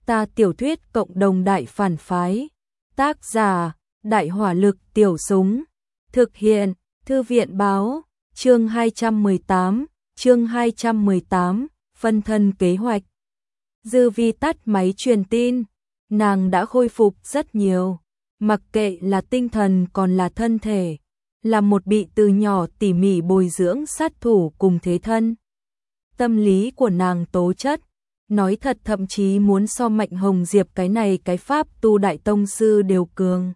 Ta tiểu thuyết cộng đồng đại phản phái. Tác giả: Đại hỏa lực tiểu súng. Thực hiện: Thư viện báo. Chương 218, phân thân kế hoạch. Dư Vi tắt máy truyền tin, nàng đã khôi phục rất nhiều, mặc kệ là tinh thần còn là thân thể, là một bị từ nhỏ tỉ mỉ bồi dưỡng sát thủ cùng thế thân. Tâm lý của nàng tố chất, nói thật thậm chí muốn so Mạnh Hồng Diệp cái pháp tu đại tông sư đều cường.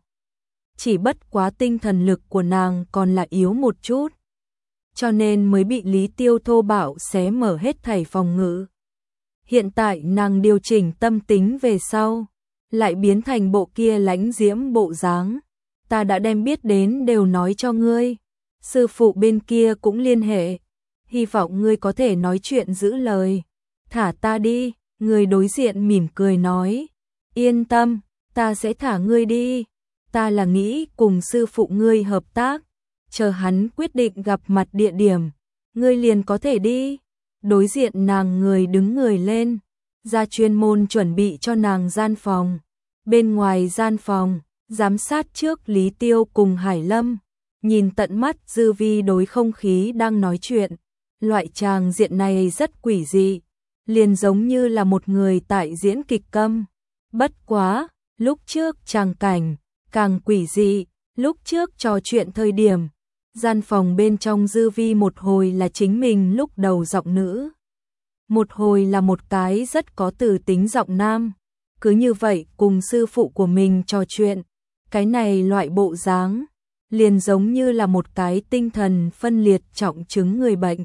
Chỉ bất quá tinh thần lực của nàng còn là yếu một chút, cho nên mới bị Lý Tiêu thô bạo xé mở hết thảy phòng ngự. Hiện tại nàng điều chỉnh tâm tính về sau, lại biến thành bộ kia lãnh diễm bộ dáng. Ta đã đem biết đến đều nói cho ngươi, sư phụ bên kia cũng liên hệ, hy vọng ngươi có thể nói chuyện giữ lời. Thả ta đi, người đối diện mỉm cười nói, yên tâm, ta sẽ thả ngươi đi, ta là nghĩ cùng sư phụ ngươi hợp tác, chờ hắn quyết định gặp mặt địa điểm, ngươi liền có thể đi. Đối diện nàng người đứng người lên, ra chuyên môn chuẩn bị cho nàng gian phòng. Bên ngoài gian phòng, giám sát trước Lý Tiêu cùng Hải Lâm, nhìn tận mắt Dư Vi đối không khí đang nói chuyện. Loại tràng diện này rất quỷ dị, liền giống như là một người tại diễn kịch câm. Bất quá, lúc trước tràng cảnh, càng quỷ dị, lúc trước trò chuyện thời điểm. Gian phòng bên trong Dư Vi một hồi là chính mình lúc đầu giọng nữ, một hồi là một cái rất có từ tính giọng nam. Cứ như vậy cùng sư phụ của mình trò chuyện, cái này loại bộ dáng, liền giống như là một cái tinh thần phân liệt trọng chứng người bệnh.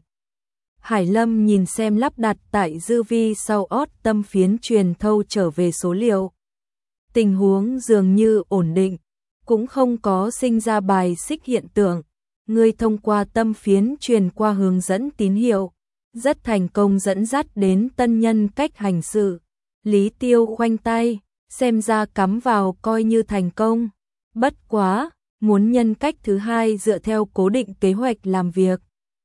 Hải Lâm nhìn xem lắp đặt tại Dư Vi sau ót tâm phiến truyền thâu trở về số liệu. Tình huống dường như ổn định, cũng không có sinh ra bài xích hiện tượng. Ngươi thông qua tâm phiến truyền qua hướng dẫn tín hiệu, rất thành công dẫn dắt đến tân nhân cách hành sự. Lý Tiêu khoanh tay, xem ra cắm vào coi như thành công. Bất quá, muốn nhân cách thứ hai dựa theo cố định kế hoạch làm việc,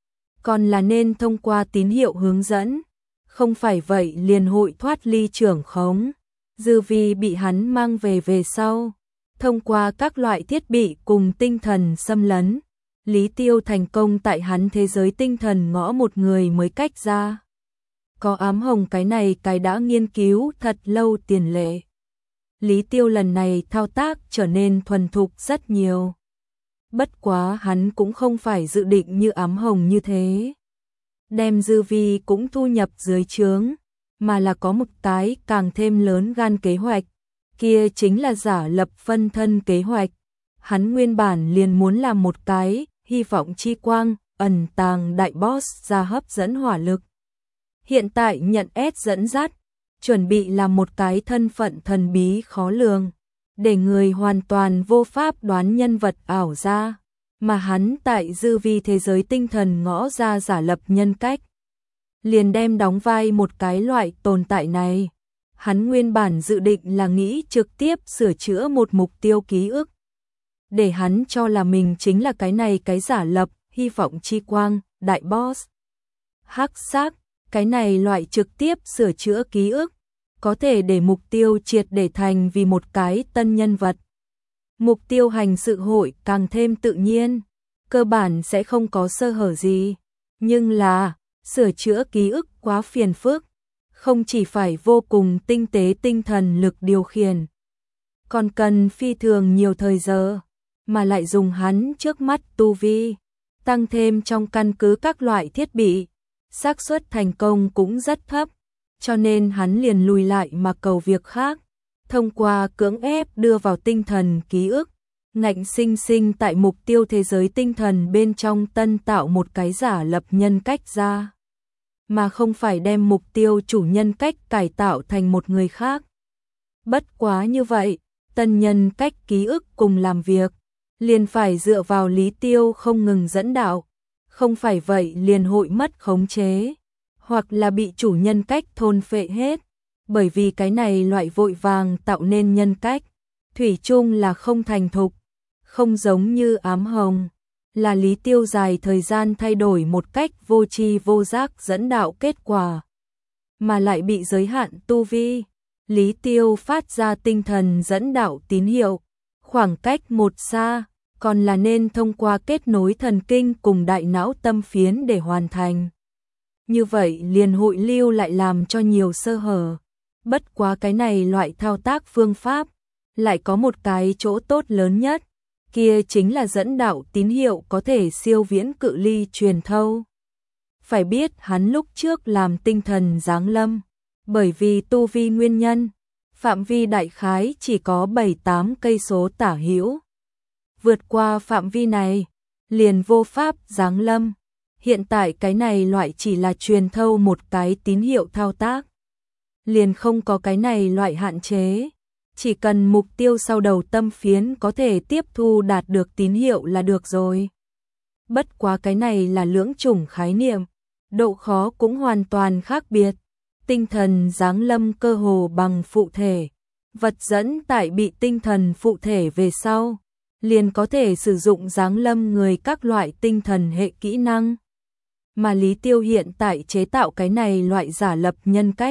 còn là nên thông qua tín hiệu hướng dẫn, không phải vậy liền hội thoát ly trưởng khống. Dư Vi bị hắn mang về sau, thông qua các loại thiết bị cùng tinh thần xâm lấn, Lý Tiêu thành công tại hắn thế giới tinh thần ngõ một người mới cách ra. Có ám hồng cái đã nghiên cứu thật lâu tiền lệ. Lý Tiêu lần này thao tác trở nên thuần thục rất nhiều. Bất quá hắn cũng không phải dự định như ám hồng như thế, đem Dư Vi cũng thu nhập dưới trướng, mà là có một cái càng thêm lớn gan kế hoạch, kia chính là giả lập phân thân kế hoạch. Hắn nguyên bản liền muốn làm một cái hy vọng chi quang, ẩn tàng đại boss ra hấp dẫn hỏa lực. Hiện tại nhận S dẫn dắt, chuẩn bị làm một cái thân phận thần bí khó lường, để người hoàn toàn vô pháp đoán nhân vật ảo ra, mà hắn tại Dư Vi thế giới tinh thần ngõ ra giả lập nhân cách, liền đem đóng vai một cái loại tồn tại này. Hắn nguyên bản dự định là nghĩ trực tiếp sửa chữa một mục tiêu ký ức, để hắn cho là mình chính là cái giả lập hy vọng chi quang, đại boss. Hắc xác, cái này loại trực tiếp sửa chữa ký ức, có thể để mục tiêu triệt để thành vì một cái tân nhân vật. Mục tiêu hành sự hội càng thêm tự nhiên, cơ bản sẽ không có sơ hở gì. Nhưng là, sửa chữa ký ức quá phiền phức, không chỉ phải vô cùng tinh tế tinh thần lực điều khiển, còn cần phi thường nhiều thời giờ, mà lại dùng hắn trước mắt tu vi, tăng thêm trong căn cứ các loại thiết bị, xác suất thành công cũng rất thấp, cho nên hắn liền lùi lại mà cầu việc khác, thông qua cưỡng ép đưa vào tinh thần ký ức, ngạnh sinh sinh tại mục tiêu thế giới tinh thần bên trong tân tạo một cái giả lập nhân cách ra, mà không phải đem mục tiêu chủ nhân cách cải tạo thành một người khác. Bất quá như vậy, tân nhân cách ký ức cùng làm việc, liền phải dựa vào Lý Tiêu không ngừng dẫn đạo, không phải vậy liền hội mất khống chế, hoặc là bị chủ nhân cách thôn phệ hết, bởi vì cái này loại vội vàng tạo nên nhân cách, thủy chung là không thành thục, không giống như ám hồng, là Lý Tiêu dài thời gian thay đổi một cách vô tri vô giác dẫn đạo kết quả, mà lại bị giới hạn tu vi, Lý Tiêu phát ra tinh thần dẫn đạo tín hiệu, khoảng cách một xa, còn là nên thông qua kết nối thần kinh cùng đại não tâm phiến để hoàn thành. Như vậy liền hội lưu lại làm cho nhiều sơ hở. Bất quá cái này loại thao tác phương pháp, lại có một cái chỗ tốt lớn nhất, kia chính là dẫn đạo tín hiệu có thể siêu viễn cự ly truyền thâu. Phải biết hắn lúc trước làm tinh thần giáng lâm, bởi vì tu vi nguyên nhân, phạm vi đại khái chỉ có 7-8 cây số tả hữu. Vượt qua phạm vi này, liền vô pháp giáng lâm. Hiện tại cái này loại chỉ là truyền thâu một cái tín hiệu thao tác. Liền không có cái này loại hạn chế. Chỉ cần mục tiêu sau đầu tâm phiến có thể tiếp thu đạt được tín hiệu là được rồi. Bất quá cái này là lưỡng chủng khái niệm, độ khó cũng hoàn toàn khác biệt. Tinh thần giáng lâm cơ hồ bằng phụ thể, vật dẫn tại bị tinh thần phụ thể về sau, liền có thể sử dụng giáng lâm người các loại tinh thần hệ kỹ năng. Mà Lý Tiêu hiện tại chế tạo cái này loại giả lập nhân cách,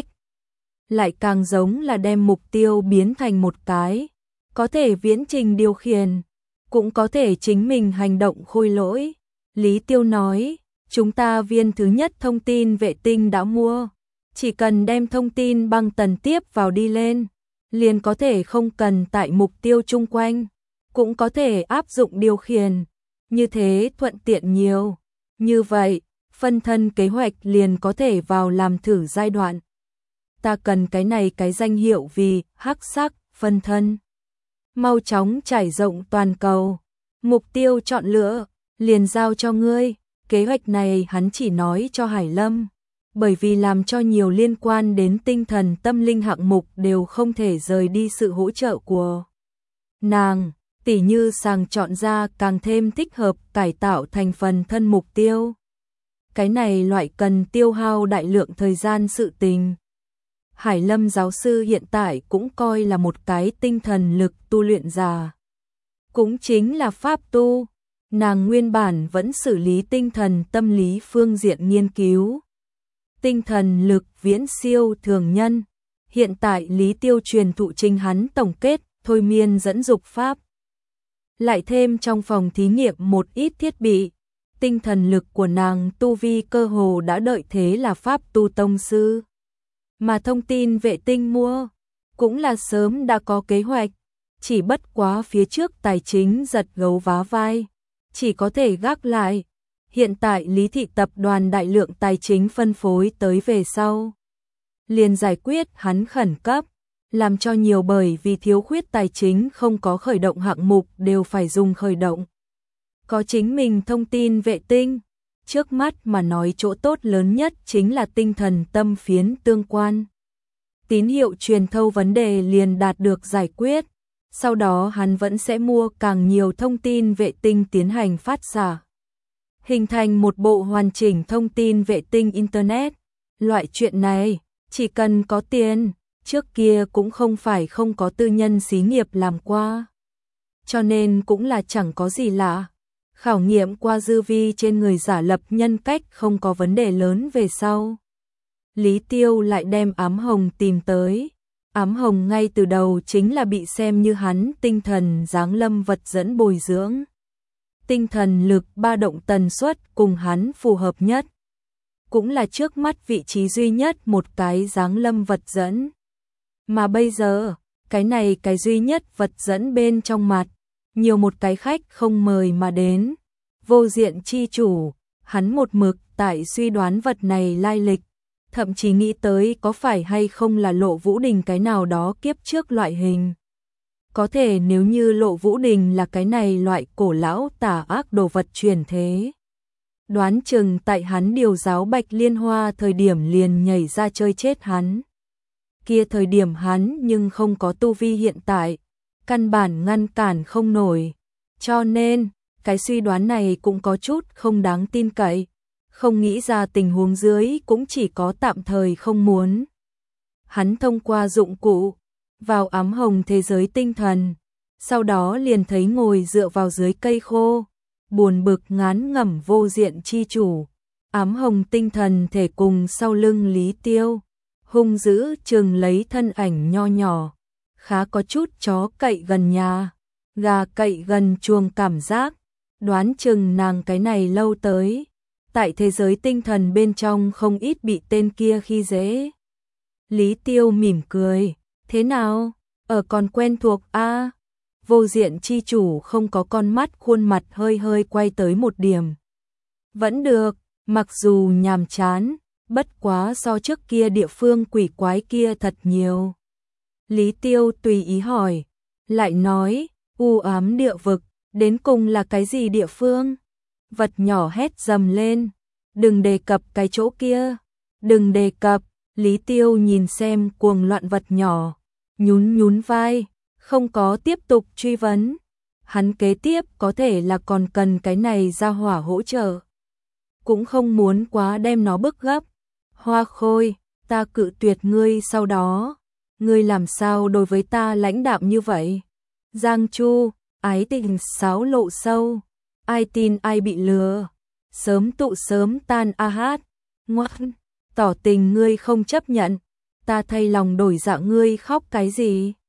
lại càng giống là đem mục tiêu biến thành một cái, có thể viễn trình điều khiển, cũng có thể chính mình hành động khôi lỗi. Lý Tiêu nói, chúng ta viên thứ nhất thông tin vệ tinh đã mua, chỉ cần đem thông tin băng tần tiếp vào đi lên, liền có thể không cần tại mục tiêu chung quanh, cũng có thể áp dụng điều khiển, như thế thuận tiện nhiều. Như vậy, phân thân kế hoạch liền có thể vào làm thử giai đoạn. Ta cần cái này cái danh hiệu vì hắc sắc phân thân. Mau chóng trải rộng toàn cầu. Mục tiêu chọn lựa, liền giao cho ngươi. Kế hoạch này hắn chỉ nói cho Hải Lâm, bởi vì làm cho nhiều liên quan đến tinh thần tâm linh hạng mục đều không thể rời đi sự hỗ trợ của nàng, tỉ như sàng chọn ra càng thêm thích hợp cải tạo thành phần thân mục tiêu. Cái này loại cần tiêu hao đại lượng thời gian sự tình. Hải Lâm giáo sư hiện tại cũng coi là một cái tinh thần lực tu luyện giả. Cũng chính là pháp tu. Nàng nguyên bản vẫn xử lý tinh thần tâm lý phương diện nghiên cứu. Tinh thần lực viễn siêu thường nhân. Hiện tại Lý Tiêu truyền thụ trình hắn tổng kết, thôi miên dẫn dục pháp. Lại thêm trong phòng thí nghiệm một ít thiết bị. Tinh thần lực của nàng tu vi cơ hồ đã đợi thế là pháp tu tông sư. Mà thông tin vệ tinh mua, cũng là sớm đã có kế hoạch. Chỉ bất quá phía trước tài chính giật gấu vá vai, chỉ có thể gác lại. Hiện tại Lý Thị tập đoàn đại lượng tài chính phân phối tới về sau, liền giải quyết hắn khẩn cấp, làm cho nhiều bởi vì thiếu khuyết tài chính không có khởi động hạng mục đều phải dùng khởi động. Có chính mình thông tin vệ tinh, trước mắt mà nói chỗ tốt lớn nhất chính là tinh thần tâm phiến tương quan. Tín hiệu truyền thâu vấn đề liền đạt được giải quyết, sau đó hắn vẫn sẽ mua càng nhiều thông tin vệ tinh tiến hành phát xạ. Hình thành một bộ hoàn chỉnh thông tin vệ tinh Internet. Loại chuyện này, chỉ cần có tiền, trước kia cũng không phải không có tư nhân xí nghiệp làm qua. Cho nên cũng là chẳng có gì lạ. Khảo nghiệm qua dư vi trên người giả lập nhân cách không có vấn đề lớn về sau. Lý Tiêu lại đem ám hồng tìm tới. Ám hồng ngay từ đầu chính là bị xem như hắn tinh thần giáng lâm vật dẫn bồi dưỡng. Tinh thần lực ba động tần suất cùng hắn phù hợp nhất. Cũng là trước mắt vị trí duy nhất một cái giáng lâm vật dẫn. Mà bây giờ, cái này cái duy nhất vật dẫn bên trong mặt, nhiều một cái khách không mời mà đến. Vô diện chi chủ, hắn một mực tại suy đoán vật này lai lịch, thậm chí nghĩ tới có phải hay không là Lộ Vũ Đình cái nào đó kiếp trước loại hình. Có thể nếu như Lộ Vũ Đình là cái này loại cổ lão tà ác đồ vật truyền thế. Đoán chừng tại hắn điều giáo Bạch Liên Hoa thời điểm liền nhảy ra chơi chết hắn. Kia thời điểm hắn nhưng không có tu vi hiện tại, căn bản ngăn cản không nổi. Cho nên, cái suy đoán này cũng có chút không đáng tin cậy. Không nghĩ ra tình huống dưới cũng chỉ có tạm thời không muốn. Hắn thông qua dụng cụ, vào ám hồng thế giới tinh thần, sau đó liền thấy ngồi dựa vào dưới cây khô, buồn bực ngán ngẩm vô diện chi chủ. Ám hồng tinh thần thể cùng sau lưng Lý Tiêu, hung dữ chừng lấy thân ảnh nho nhỏ, khá có chút chó cậy gần nhà, gà cậy gần chuồng cảm giác, đoán chừng nàng cái này lâu tới. Tại thế giới tinh thần bên trong không ít bị tên kia khi dễ. Lý Tiêu mỉm cười, thế nào, ở còn quen thuộc a? Vô diện chi chủ không có con mắt, khuôn mặt hơi hơi quay tới một điểm. Vẫn được, mặc dù nhàm chán, bất quá so trước kia địa phương quỷ quái kia thật nhiều. Lý Tiêu tùy ý hỏi, lại nói, u ám địa vực, đến cùng là cái gì địa phương? Vật nhỏ hét dầm lên, đừng đề cập cái chỗ kia, đừng đề cập. Lý Tiêu nhìn xem cuồng loạn vật nhỏ, nhún nhún vai, không có tiếp tục truy vấn. Hắn kế tiếp có thể là còn cần cái này ra hỏa hỗ trợ. Cũng không muốn quá đem nó bức gấp. Hoa Khôi, ta cự tuyệt ngươi sau đó. Ngươi làm sao đối với ta lãnh đạm như vậy? Giang Chu, ái tình xáo lộ sâu. Ai tin ai bị lừa. Sớm tụ sớm tan a hát. Ngoan, tỏ tình ngươi không chấp nhận. Ta thay lòng đổi dạ, ngươi khóc cái gì?